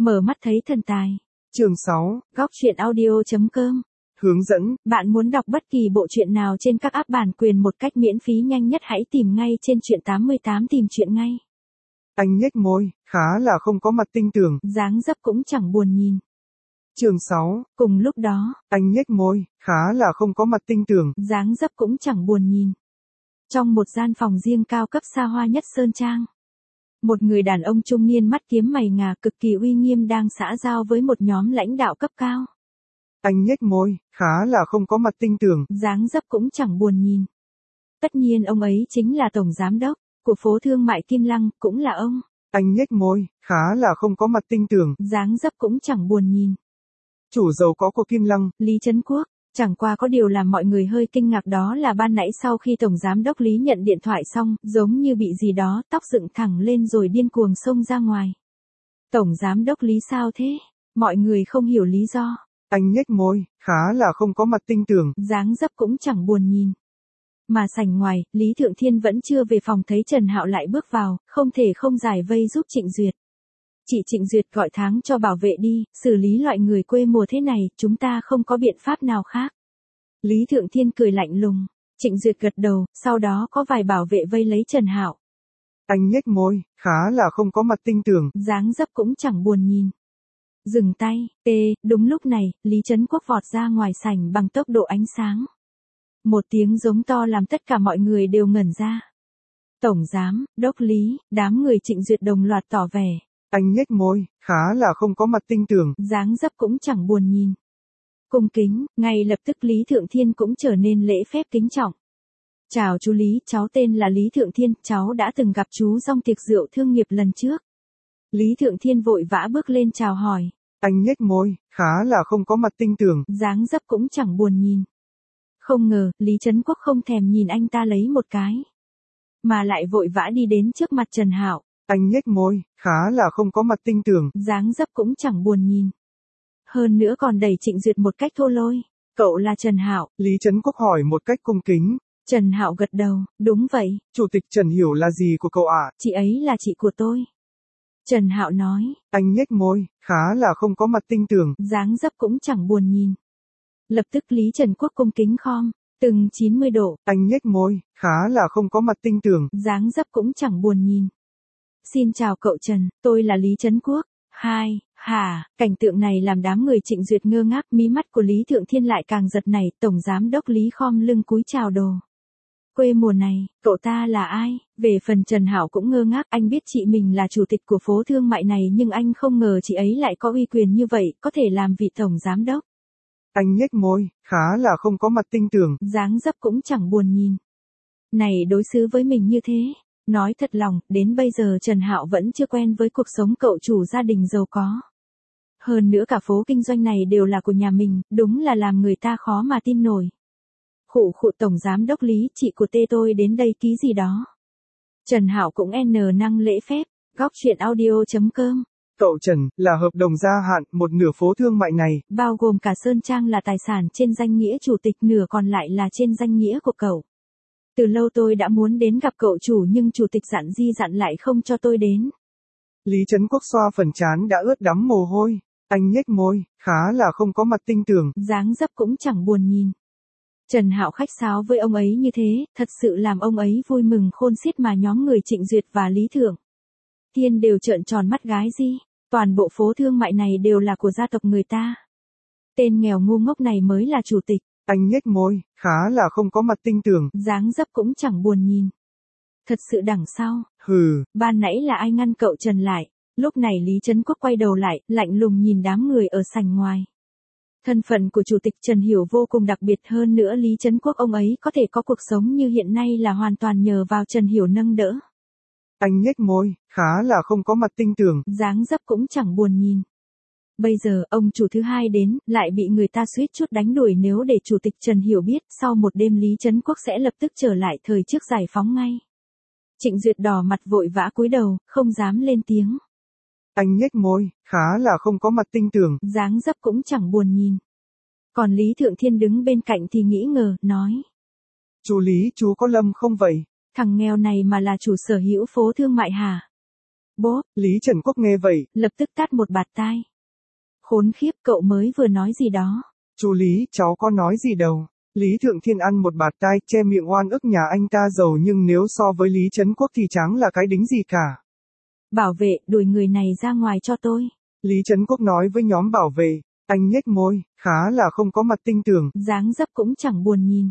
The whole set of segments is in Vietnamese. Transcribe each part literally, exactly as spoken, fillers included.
Mở mắt thấy thần tài. Chương sáu. Góc truyện audio chấm com. Hướng dẫn. Bạn muốn đọc bất kỳ bộ truyện nào trên các app bản quyền một cách miễn phí nhanh nhất hãy tìm ngay trên truyện tám mươi tám tìm truyện ngay. Anh nhếch môi, khá là không có mặt tinh tường. Dáng dấp cũng chẳng buồn nhìn. Chương sáu. Cùng lúc đó, Anh nhếch môi, khá là không có mặt tinh tường. dáng dấp cũng chẳng buồn nhìn. Trong một gian phòng riêng cao cấp xa hoa nhất Sơn Trang. Một người đàn ông trung niên mắt kiếm mày ngà cực kỳ uy nghiêm đang xã giao với một nhóm lãnh đạo cấp cao. Anh nhếch môi, khá là không có mặt tinh tường. Dáng dấp cũng chẳng buồn nhìn. Tất nhiên ông ấy chính là tổng giám đốc của phố thương mại Kim Lăng, cũng là ông. Anh nhếch môi, khá là không có mặt tinh tường. Dáng dấp cũng chẳng buồn nhìn. Chủ giàu có của Kim Lăng, Lý Trấn Quốc. Chẳng qua có điều làm mọi người hơi kinh ngạc đó là ban nãy sau khi Tổng Giám đốc Lý nhận điện thoại xong, giống như bị gì đó, tóc dựng thẳng lên rồi điên cuồng xông ra ngoài. Tổng Giám đốc Lý sao thế? Mọi người không hiểu lý do. Anh nhếch môi, khá là không có mặt tinh tường. Dáng dấp cũng chẳng buồn nhìn. Mà sảnh ngoài, Lý Thượng Thiên vẫn chưa về phòng thấy Trần Hạo lại bước vào, không thể không giải vây giúp Trịnh Duyệt. Chị Trịnh Duyệt gọi tháng cho bảo vệ đi, xử lý loại người quê mùa thế này, chúng ta không có biện pháp nào khác. Lý Thượng Thiên cười lạnh lùng. Trịnh Duyệt gật đầu, sau đó có vài bảo vệ vây lấy Trần Hạo. Anh nhếch môi, khá là không có mặt tinh tường. Dáng dấp cũng chẳng buồn nhìn. Dừng tay, tê, đúng lúc này, Lý Trấn Quốc vọt ra ngoài sảnh bằng tốc độ ánh sáng. Một tiếng giống to làm tất cả mọi người đều ngẩn ra. Tổng Giám, Đốc Lý, đám người Trịnh Duyệt đồng loạt tỏ vẻ. Anh nhếch môi, khá là không có mặt tinh tường. Dáng dấp cũng chẳng buồn nhìn. Cung kính, ngay lập tức Lý Thượng Thiên cũng trở nên lễ phép kính trọng. Chào chú Lý, cháu tên là Lý Thượng Thiên, cháu đã từng gặp chú trong tiệc rượu thương nghiệp lần trước. Lý Thượng Thiên vội vã bước lên chào hỏi. Anh nhếch môi, khá là không có mặt tinh tường. Dáng dấp cũng chẳng buồn nhìn. Không ngờ, Lý Trấn Quốc không thèm nhìn anh ta lấy một cái. Mà lại vội vã đi đến trước mặt Trần Hạo. Anh nhếch môi, khá là không có mặt tinh tường. Dáng dấp cũng chẳng buồn nhìn. Hơn nữa còn đẩy Trịnh Duyệt một cách thô lôi. Cậu là Trần Hạo. Lý Trấn Quốc hỏi một cách cung kính. Trần Hạo gật đầu, đúng vậy. Chủ tịch Trần Hiểu là gì của cậu ạ? À? Chị ấy là chị của tôi. Trần Hạo nói. Anh nhếch môi, khá là không có mặt tinh tường. Dáng dấp cũng chẳng buồn nhìn. Lập tức Lý Trần Quốc cung kính khom, từng chín mươi độ. Anh nhếch môi, khá là không có mặt tinh tường. Dáng dấp cũng chẳng buồn nhìn. Xin chào cậu Trần, tôi là Lý Trấn Quốc. Hai, hả, cảnh tượng này làm đám người Trịnh Duyệt ngơ ngác, mí mắt của Lý Thượng Thiên lại càng giật nảy, Tổng Giám đốc Lý khom lưng cúi chào đồ. Quê mùa này, cậu ta là ai? Về phần Trần Hạo cũng ngơ ngác, anh biết chị mình là chủ tịch của phố thương mại này nhưng anh không ngờ chị ấy lại có uy quyền như vậy, có thể làm vị Tổng Giám đốc. Anh nhếch môi, khá là không có mặt tinh tường. Dáng dấp cũng chẳng buồn nhìn. Này đối xử với mình như thế. Nói thật lòng, đến bây giờ Trần Hạo vẫn chưa quen với cuộc sống cậu chủ gia đình giàu có. Hơn nữa cả phố kinh doanh này đều là của nhà mình, đúng là làm người ta khó mà tin nổi. Khụ khụ Tổng Giám đốc Lý, chị của tê tôi đến đây ký gì đó. Trần Hạo cũng n năng lễ phép, góc truyện audio chấm com. Cậu Trần, là hợp đồng gia hạn, một nửa phố thương mại này. Bao gồm cả Sơn Trang là tài sản trên danh nghĩa chủ tịch, nửa còn lại là trên danh nghĩa của cậu. Từ lâu tôi đã muốn đến gặp cậu chủ nhưng chủ tịch dặn di dặn lại không cho tôi đến. Lý Trấn Quốc xoa phần trán đã ướt đẫm mồ hôi. Anh nhếch môi, khá là không có mặt tinh tường. Dáng dấp cũng chẳng buồn nhìn. Trần Hạo khách sáo với ông ấy như thế, thật sự làm ông ấy vui mừng khôn xiết mà nhóm người Trịnh Duyệt và Lý Thượng Thiên đều trợn tròn mắt gái gì. Toàn bộ phố thương mại này đều là của gia tộc người ta. Tên nghèo ngu ngốc này mới là chủ tịch. Anh nhếch môi, khá là không có mặt tinh tường. Dáng dấp cũng chẳng buồn nhìn. Thật sự đằng sau. Hừ. Ban nãy là ai ngăn cậu Trần lại? Lúc này Lý Trấn Quốc quay đầu lại, lạnh lùng nhìn đám người ở sảnh ngoài. Thân phận của chủ tịch Trần Hiểu vô cùng đặc biệt, hơn nữa Lý Trấn Quốc ông ấy có thể có cuộc sống như hiện nay là hoàn toàn nhờ vào Trần Hiểu nâng đỡ. Anh nhếch môi, khá là không có mặt tinh tường. Dáng dấp cũng chẳng buồn nhìn. Bây giờ, ông chủ thứ hai đến, lại bị người ta suýt chút đánh đuổi, nếu để chủ tịch Trần Hiểu biết, sau một đêm Lý Trấn Quốc sẽ lập tức trở lại thời trước giải phóng ngay. Trịnh Duyệt đỏ mặt vội vã cúi đầu, không dám lên tiếng. Anh nhếch môi, khá là không có mặt tinh tường. Dáng dấp cũng chẳng buồn nhìn. Còn Lý Thượng Thiên đứng bên cạnh thì nghĩ ngờ, nói. Chú Lý, chú có Lâm không vậy? Thằng nghèo này mà là chủ sở hữu phố thương mại hả? Bốp, Lý Trần Quốc nghe vậy, lập tức tát một bạt tai. Khốn khiếp, cậu mới vừa nói gì đó? chú Lý, cháu có nói gì đâu. Lý Thượng Thiên ăn một bạt tai, che miệng oan ức nhà anh ta giàu nhưng nếu so với Lý Trấn Quốc thì chẳng là cái đính gì cả. Bảo vệ, đuổi người này ra ngoài cho tôi. Lý Trấn Quốc nói với nhóm bảo vệ, anh nhếch môi, khá là không có mặt tinh tường. Dáng dấp cũng chẳng buồn nhìn.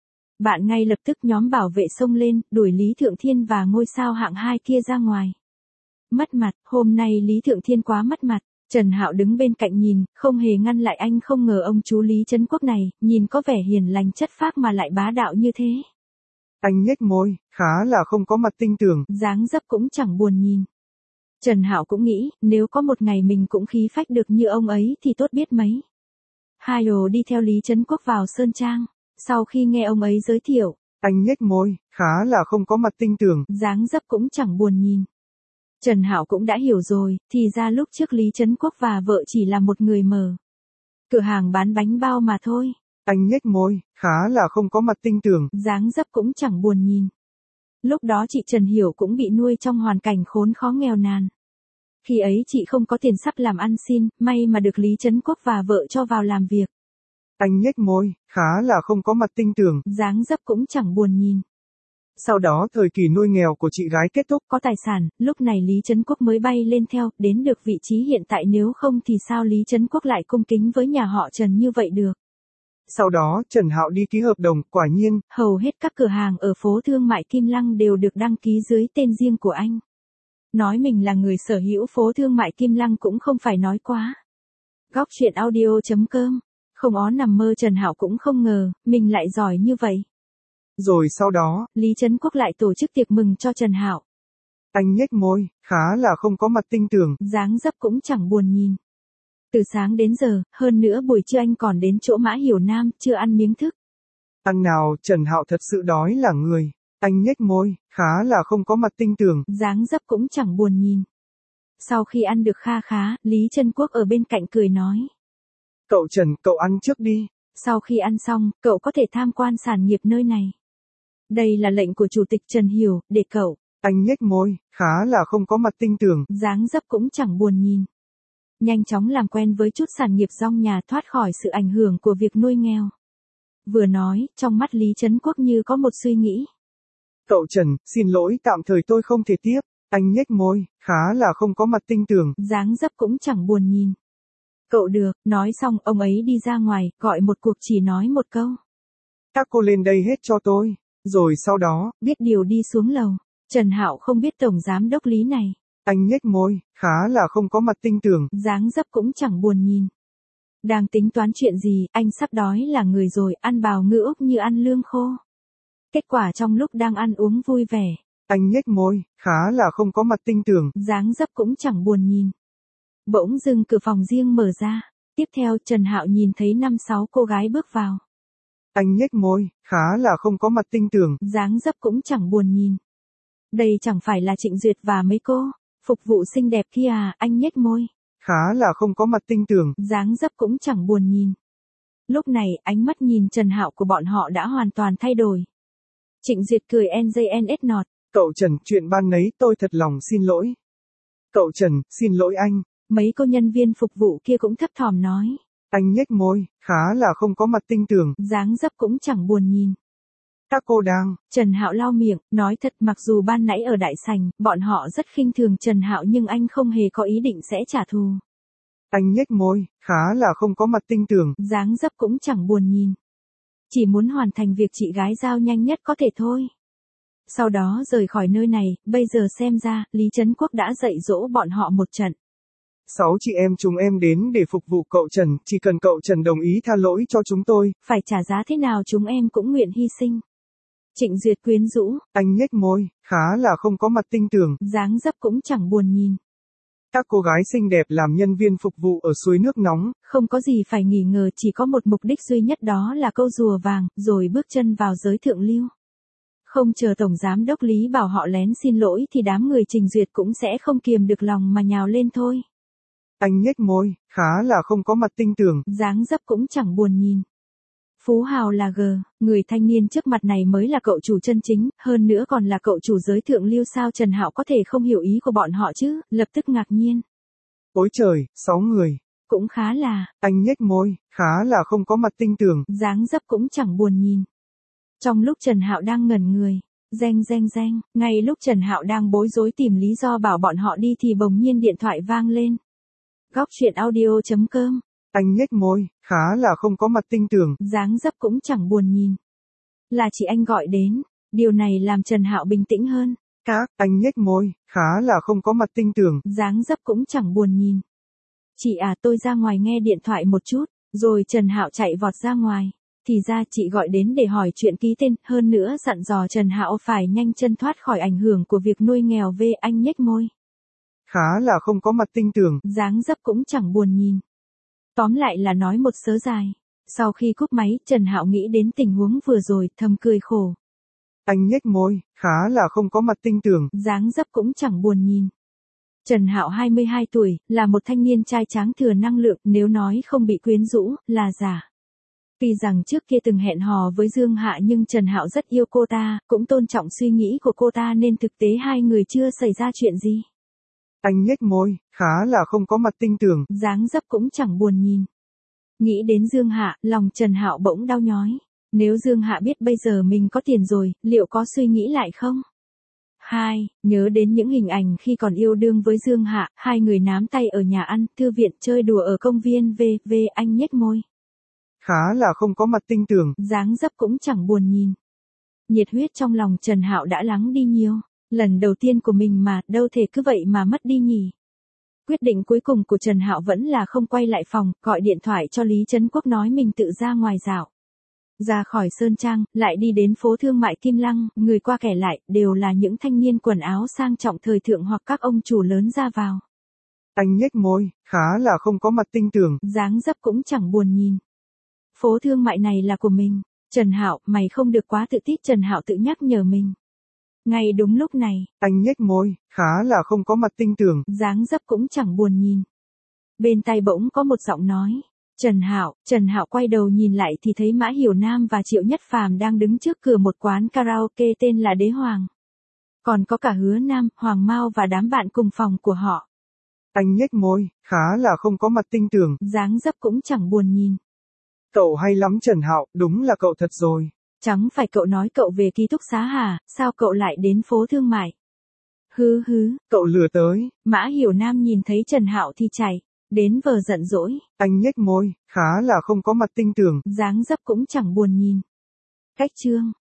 Bạn ngay lập tức nhóm bảo vệ xông lên, đuổi Lý Thượng Thiên và ngôi sao hạng hai kia ra ngoài. Mất mặt, hôm nay Lý Thượng Thiên quá mất mặt. Trần Hạo đứng bên cạnh nhìn, không hề ngăn lại anh, không ngờ ông chú Lý Trấn Quốc này, nhìn có vẻ hiền lành chất phác mà lại bá đạo như thế. Anh nhếch môi, khá là không có mặt tinh tường. Dáng dấp cũng chẳng buồn nhìn. Trần Hạo cũng nghĩ, nếu có một ngày mình cũng khí phách được như ông ấy thì tốt biết mấy. Hai đồ đi theo Lý Trấn Quốc vào Sơn Trang. Sau khi nghe ông ấy giới thiệu, anh nhếch môi, khá là không có mặt tinh tường. Dáng dấp cũng chẳng buồn nhìn. Trần Hạo cũng đã hiểu rồi, thì ra lúc trước Lý Trấn Quốc và vợ chỉ là một người mở cửa hàng bán bánh bao mà thôi. Anh nhếch môi, khá là không có mặt tinh tường. Dáng dấp cũng chẳng buồn nhìn. Lúc đó chị Trần Hiểu cũng bị nuôi trong hoàn cảnh khốn khó nghèo nàn. Khi ấy chị không có tiền sắp làm ăn xin, may mà được Lý Trấn Quốc và vợ cho vào làm việc. Anh nhếch môi, khá là không có mặt tinh tường. Dáng dấp cũng chẳng buồn nhìn. Sau đó thời kỳ nuôi nghèo của chị gái kết thúc. Có tài sản, lúc này Lý Trấn Quốc mới bay lên theo, đến được vị trí hiện tại, nếu không thì sao Lý Trấn Quốc lại cung kính với nhà họ Trần như vậy được. Sau đó, Trần Hạo đi ký hợp đồng, quả nhiên, hầu hết các cửa hàng ở phố thương mại Kim Lăng đều được đăng ký dưới tên riêng của anh. Nói mình là người sở hữu phố thương mại Kim Lăng cũng không phải nói quá. Góc truyện audio chấm com. Không ó nằm mơ Trần Hạo cũng không ngờ, mình lại giỏi như vậy. Rồi sau đó, Lý Trấn Quốc lại tổ chức tiệc mừng cho Trần Hạo. Anh nhếch môi, khá là không có mặt tinh tường. Dáng dấp cũng chẳng buồn nhìn. Từ sáng đến giờ, hơn nữa buổi trưa anh còn đến chỗ Mã Hiểu Nam, chưa ăn miếng thức. Ăn nào, Trần Hạo thật sự đói là người. Anh nhếch môi, khá là không có mặt tinh tường. Dáng dấp cũng chẳng buồn nhìn. Sau khi ăn được kha khá, Lý Trấn Quốc ở bên cạnh cười nói. Cậu Trần, cậu ăn trước đi. Sau khi ăn xong, cậu có thể tham quan sản nghiệp nơi này. Đây là lệnh của Chủ tịch Trần Hiểu, để cậu. Anh nhếch môi, khá là không có mặt tinh tường. Dáng dấp cũng chẳng buồn nhìn. Nhanh chóng làm quen với chút sản nghiệp rong nhà, thoát khỏi sự ảnh hưởng của việc nuôi nghèo. Vừa nói, trong mắt Lý Trấn Quốc như có một suy nghĩ. Cậu Trần, xin lỗi, tạm thời tôi không thể tiếp. Anh nhếch môi, khá là không có mặt tinh tường. Dáng dấp cũng chẳng buồn nhìn. Cậu được, nói xong ông ấy đi ra ngoài, gọi một cuộc chỉ nói một câu. Các cô lên đây hết cho tôi. Rồi sau đó, biết điều đi xuống lầu. Trần Hạo không biết tổng giám đốc Lý này. Anh nhếch môi, khá là không có mặt tinh tường. Dáng dấp cũng chẳng buồn nhìn. Đang tính toán chuyện gì, anh sắp đói là người rồi, ăn bào ngư ốc như ăn lương khô. Kết quả trong lúc đang ăn uống vui vẻ. Anh nhếch môi, khá là không có mặt tinh tường. Dáng dấp cũng chẳng buồn nhìn. Bỗng dưng cửa phòng riêng mở ra. Tiếp theo Trần Hạo nhìn thấy năm sáu cô gái bước vào. Anh nhếch môi, khá là không có mặt tinh tường. Dáng dấp cũng chẳng buồn nhìn. Đây chẳng phải là Trịnh Duyệt và mấy cô phục vụ xinh đẹp kia à, anh nhếch môi. Khá là không có mặt tinh tường. Dáng dấp cũng chẳng buồn nhìn. Lúc này, ánh mắt nhìn Trần Hạo của bọn họ đã hoàn toàn thay đổi. Trịnh Duyệt cười en gi en ét nọt. Cậu Trần, chuyện ban nấy tôi thật lòng xin lỗi. Cậu Trần, xin lỗi anh. Mấy cô nhân viên phục vụ kia cũng thấp thỏm nói. Anh nhếch môi, khá là không có mặt tinh tường. Dáng dấp cũng chẳng buồn nhìn. Các cô đang. Trần Hạo lau miệng, nói thật, mặc dù ban nãy ở đại sảnh, bọn họ rất khinh thường Trần Hạo nhưng anh không hề có ý định sẽ trả thù. Anh nhếch môi, khá là không có mặt tinh tường. Dáng dấp cũng chẳng buồn nhìn. Chỉ muốn hoàn thành việc chị gái giao nhanh nhất có thể thôi. Sau đó rời khỏi nơi này, bây giờ xem ra, Lý Trấn Quốc đã dạy dỗ bọn họ một trận. Sáu chị em chúng em đến để phục vụ cậu Trần, chỉ cần cậu Trần đồng ý tha lỗi cho chúng tôi. Phải trả giá thế nào chúng em cũng nguyện hy sinh. Trịnh Duyệt quyến rũ. Anh nhếch môi, khá là không có mặt tinh tường. Dáng dấp cũng chẳng buồn nhìn. Các cô gái xinh đẹp làm nhân viên phục vụ ở suối nước nóng. Không có gì phải nghi ngờ, chỉ có một mục đích duy nhất, đó là câu rùa vàng, rồi bước chân vào giới thượng lưu. Không chờ Tổng Giám đốc Lý bảo họ lén xin lỗi thì đám người Trình Duyệt cũng sẽ không kiềm được lòng mà nhào lên thôi. Anh nhếch môi, khá là không có mặt tinh tường. Dáng dấp cũng chẳng buồn nhìn. Phú hào là G, người thanh niên trước mặt này mới là cậu chủ chân chính, hơn nữa còn là cậu chủ giới thượng lưu, sao Trần Hạo có thể không hiểu ý của bọn họ chứ, lập tức ngạc nhiên. Ôi trời, sáu người. Cũng khá là. Anh nhếch môi, khá là không có mặt tinh tường. Dáng dấp cũng chẳng buồn nhìn. Trong lúc Trần Hạo đang ngẩn người, reng reng reng, ngay lúc Trần Hạo đang bối rối tìm lý do bảo bọn họ đi thì bỗng nhiên điện thoại vang lên. Góc truyện audio chấm com. Anh nhếch môi, khá là không có mặt tinh tường. Dáng dấp cũng chẳng buồn nhìn. Là chị anh gọi đến, điều này làm Trần Hạo bình tĩnh hơn. Các, anh nhếch môi, khá là không có mặt tinh tường. Dáng dấp cũng chẳng buồn nhìn. Chị à, tôi ra ngoài nghe điện thoại một chút, rồi Trần Hạo chạy vọt ra ngoài. Thì ra chị gọi đến để hỏi chuyện ký tên, hơn nữa dặn dò Trần Hạo phải nhanh chân thoát khỏi ảnh hưởng của việc nuôi nghèo. Về anh nhếch môi. Khá là không có mặt tinh tường. Dáng dấp cũng chẳng buồn nhìn. Tóm lại là nói một sớ dài. Sau khi cúp máy, Trần Hạo nghĩ đến tình huống vừa rồi, thầm cười khổ. Anh nhếch môi, khá là không có mặt tinh tường. Dáng dấp cũng chẳng buồn nhìn. Trần Hạo hai mươi hai tuổi, là một thanh niên trai tráng thừa năng lượng, nếu nói không bị quyến rũ, là giả. Tuy rằng trước kia từng hẹn hò với Dương Hạ nhưng Trần Hạo rất yêu cô ta, cũng tôn trọng suy nghĩ của cô ta nên thực tế hai người chưa xảy ra chuyện gì. Anh nhếch môi, khá là không có mặt tinh tường. Dáng dấp cũng chẳng buồn nhìn. Nghĩ đến Dương Hạ, lòng Trần Hạo bỗng đau nhói. Nếu Dương Hạ biết bây giờ mình có tiền rồi, liệu có suy nghĩ lại không? Hai, nhớ đến những hình ảnh khi còn yêu đương với Dương Hạ, hai người nắm tay ở nhà ăn, thư viện, chơi đùa ở công viên. Về, về anh nhếch môi. Khá là không có mặt tinh tường. Dáng dấp cũng chẳng buồn nhìn. Nhiệt huyết trong lòng Trần Hạo đã lắng đi nhiều. Lần đầu tiên của mình mà, đâu thể cứ vậy mà mất đi nhỉ. Quyết định cuối cùng của Trần Hạo vẫn là không quay lại phòng, gọi điện thoại cho Lý Trấn Quốc nói mình tự ra ngoài dạo. Ra khỏi Sơn Trang, lại đi đến phố thương mại Kim Lăng, người qua kẻ lại, đều là những thanh niên quần áo sang trọng thời thượng hoặc các ông chủ lớn ra vào. Anh nhếch môi, khá là không có mặt tinh tường. Dáng dấp cũng chẳng buồn nhìn. Phố thương mại này là của mình. Trần Hạo, mày không được quá tự tít, Trần Hạo tự nhắc nhở mình. Ngay đúng lúc này, anh nhếch môi, khá là không có mặt tinh tường. Dáng dấp cũng chẳng buồn nhìn. Bên tai bỗng có một giọng nói. Trần Hạo, Trần Hạo quay đầu nhìn lại thì thấy Mã Hiểu Nam và Triệu Nhất Phàm đang đứng trước cửa một quán karaoke tên là Đế Hoàng. Còn có cả Hứa Nam, Hoàng Mao và đám bạn cùng phòng của họ. Anh nhếch môi, khá là không có mặt tinh tường. Dáng dấp cũng chẳng buồn nhìn. Cậu hay lắm Trần Hạo, đúng là cậu thật rồi. Chẳng phải cậu nói cậu về ký túc xá hả, sao cậu lại đến phố thương mại? Hứ hứ, cậu lừa tới. Mã Hiểu Nam nhìn thấy Trần Hạo thì chạy, đến vờ giận dỗi. Anh nhếch môi, khá là không có mặt tinh tường. Dáng dấp cũng chẳng buồn nhìn. Cách chương